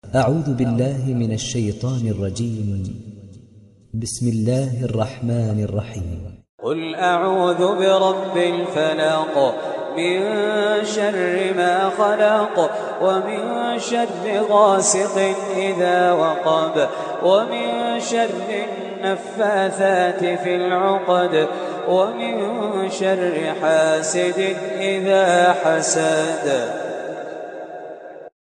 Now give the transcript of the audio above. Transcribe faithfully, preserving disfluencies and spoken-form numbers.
أعوذ بالله من الشيطان الرجيم. بسم الله الرحمن الرحيم. قل أعوذ برب الفلق من شر ما خلق ومن شر غاسق إذا وقب ومن شر النفاثات في العقد ومن شر حاسد إذا حسد.